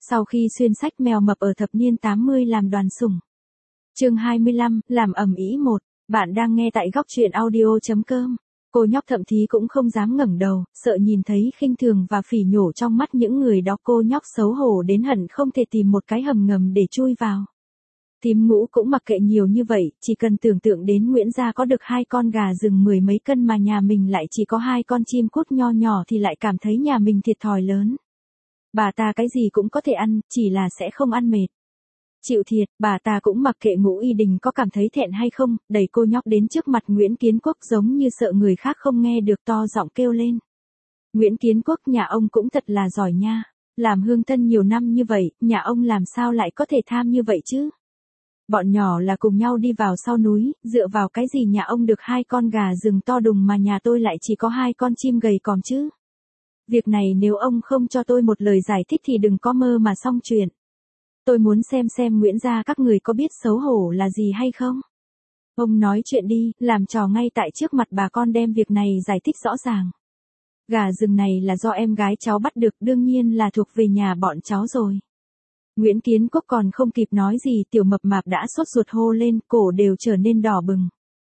Sau khi xuyên sách mèo mập ở thập niên 80 làm đoàn sủng. Chương 25, làm ầm ĩ một. Bạn đang nghe tại góc truyện audio.com. Cô nhóc thậm chí cũng không dám ngẩng đầu, sợ nhìn thấy khinh thường và phỉ nhổ trong mắt những người đó. Cô nhóc xấu hổ đến hận không thể tìm một cái hầm ngầm để chui vào. Thím Ngũ cũng mặc kệ nhiều như vậy, chỉ cần tưởng tượng đến Nguyễn gia có được 2 con gà rừng 10 mấy cân mà nhà mình lại chỉ có 2 con chim cút nho nhỏ thì lại cảm thấy nhà mình thiệt thòi lớn. Bà ta cái gì cũng có thể ăn, chỉ là sẽ không ăn mệt. Chịu thiệt, bà ta cũng mặc kệ Ngũ Y Đình có cảm thấy thẹn hay không, đẩy cô nhóc đến trước mặt Nguyễn Kiến Quốc giống như sợ người khác không nghe được, to giọng kêu lên. Nguyễn Kiến Quốc, nhà ông cũng thật là giỏi nha. Làm hương thân nhiều năm như vậy, nhà ông làm sao lại có thể tham như vậy chứ? Bọn nhỏ là cùng nhau đi vào sau núi, dựa vào cái gì nhà ông được 2 con gà rừng to đùng mà nhà tôi lại chỉ có 2 con chim gầy còm chứ? Việc này nếu ông không cho tôi một lời giải thích thì đừng có mơ mà xong chuyện. Tôi muốn xem Nguyễn gia các người có biết xấu hổ là gì hay không? Ông nói chuyện đi, làm trò ngay tại trước mặt bà con, đem việc này giải thích rõ ràng. Gà rừng này là do em gái cháu bắt được, đương nhiên là thuộc về nhà bọn cháu rồi. Nguyễn Kiến Quốc còn không kịp nói gì, tiểu mập mạp đã sốt ruột hô lên, cổ đều trở nên đỏ bừng.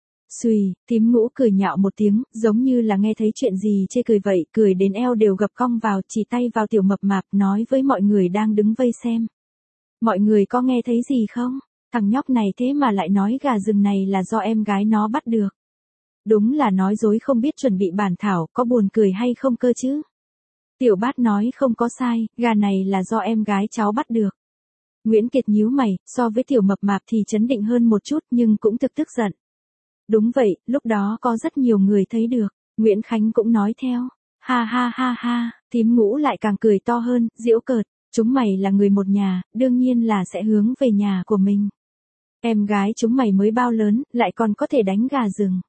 Xùy, thím Ngũ cười nhạo một tiếng, giống như là nghe thấy chuyện gì chê cười vậy, cười đến eo đều gập cong vào, chỉ tay vào tiểu mập mạp, nói với mọi người đang đứng vây xem. Mọi người có nghe thấy gì không? Thằng nhóc này thế mà lại nói gà rừng này là do em gái nó bắt được. Đúng là nói dối không biết chuẩn bị bản thảo, có buồn cười hay không cơ chứ? Tiểu Bát nói không có sai, gà này là do em gái cháu bắt được. Nguyễn Kiệt nhíu mày, so với tiểu mập mạp thì trấn định hơn một chút nhưng cũng thực tức giận. Đúng vậy, lúc đó có rất nhiều người thấy được. Nguyễn Khánh cũng nói theo. Ha ha ha ha, thím Ngũ lại càng cười to hơn, giễu cợt. Chúng mày là người một nhà, đương nhiên là sẽ hướng về nhà của mình. Em gái chúng mày mới bao lớn, lại còn có thể đánh gà rừng.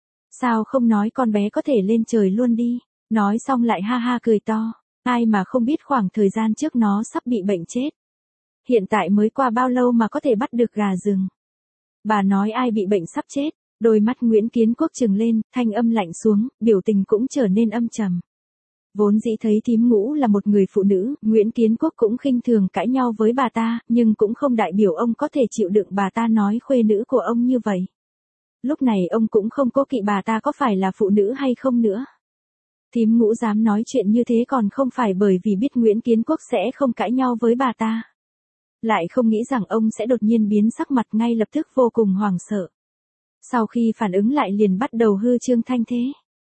Sao không nói con bé có thể lên trời luôn đi? Nói xong lại ha ha cười to. Ai mà không biết khoảng thời gian trước nó sắp bị bệnh chết. Hiện tại mới qua bao lâu mà có thể bắt được gà rừng? Bà nói ai bị bệnh sắp chết? Đôi mắt Nguyễn Kiến Quốc trừng lên, thanh âm lạnh xuống, biểu tình cũng trở nên âm trầm. Vốn dĩ thấy thím Ngũ là một người phụ nữ, Nguyễn Kiến Quốc cũng khinh thường cãi nhau với bà ta, nhưng cũng không đại biểu ông có thể chịu đựng bà ta nói khuê nữ của ông như vậy. Lúc này ông cũng không cố kỵ bà ta có phải là phụ nữ hay không nữa. Thím Ngũ dám nói chuyện như thế còn không phải bởi vì biết Nguyễn Kiến Quốc sẽ không cãi nhau với bà ta. Lại không nghĩ rằng ông sẽ đột nhiên biến sắc mặt, ngay lập tức vô cùng hoảng sợ. Sau khi phản ứng lại liền bắt đầu hư trương thanh thế.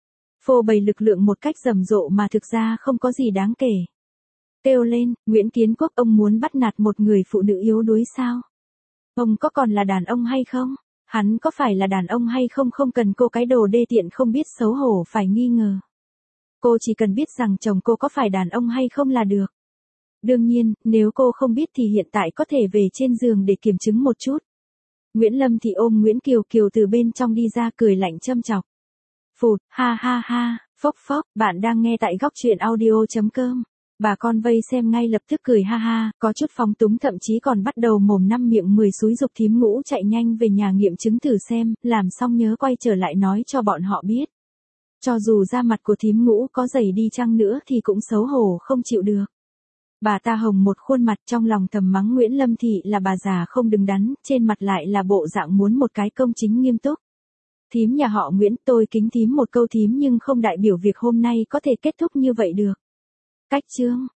Phô bày lực lượng một cách rầm rộ mà thực ra không có gì đáng kể. Kêu lên, Nguyễn Kiến Quốc, ông muốn bắt nạt một người phụ nữ yếu đuối sao? Ông có còn là đàn ông hay không? Hắn có phải là đàn ông hay không, không cần cô cái đồ đê tiện không biết xấu hổ phải nghi ngờ. Cô chỉ cần biết rằng chồng cô có phải đàn ông hay không là được. Đương nhiên, nếu cô không biết thì hiện tại có thể về trên giường để kiểm chứng một chút. Nguyễn Lâm thì ôm Nguyễn Kiều Kiều từ bên trong đi ra, cười lạnh châm chọc. Phụt, ha ha ha, phốc phốc, bạn đang nghe tại góc truyện audio.com. Bà con vây xem ngay lập tức cười ha ha, có chút phóng túng, thậm chí còn bắt đầu mồm năm miệng 10 xúi giục thím Ngũ chạy nhanh về nhà nghiệm chứng thử xem, làm xong nhớ quay trở lại nói cho bọn họ biết. Cho dù da mặt của thím Ngũ có dày đi chăng nữa thì cũng xấu hổ không chịu được. Bà ta hồng một khuôn mặt, trong lòng thầm mắng Nguyễn Lâm Thị là bà già không đứng đắn, trên mặt lại là bộ dạng muốn một cái công chính nghiêm túc. Thím nhà họ Nguyễn, tôi kính thím một câu thím, nhưng không đại biểu việc hôm nay có thể kết thúc như vậy được. Cách chương.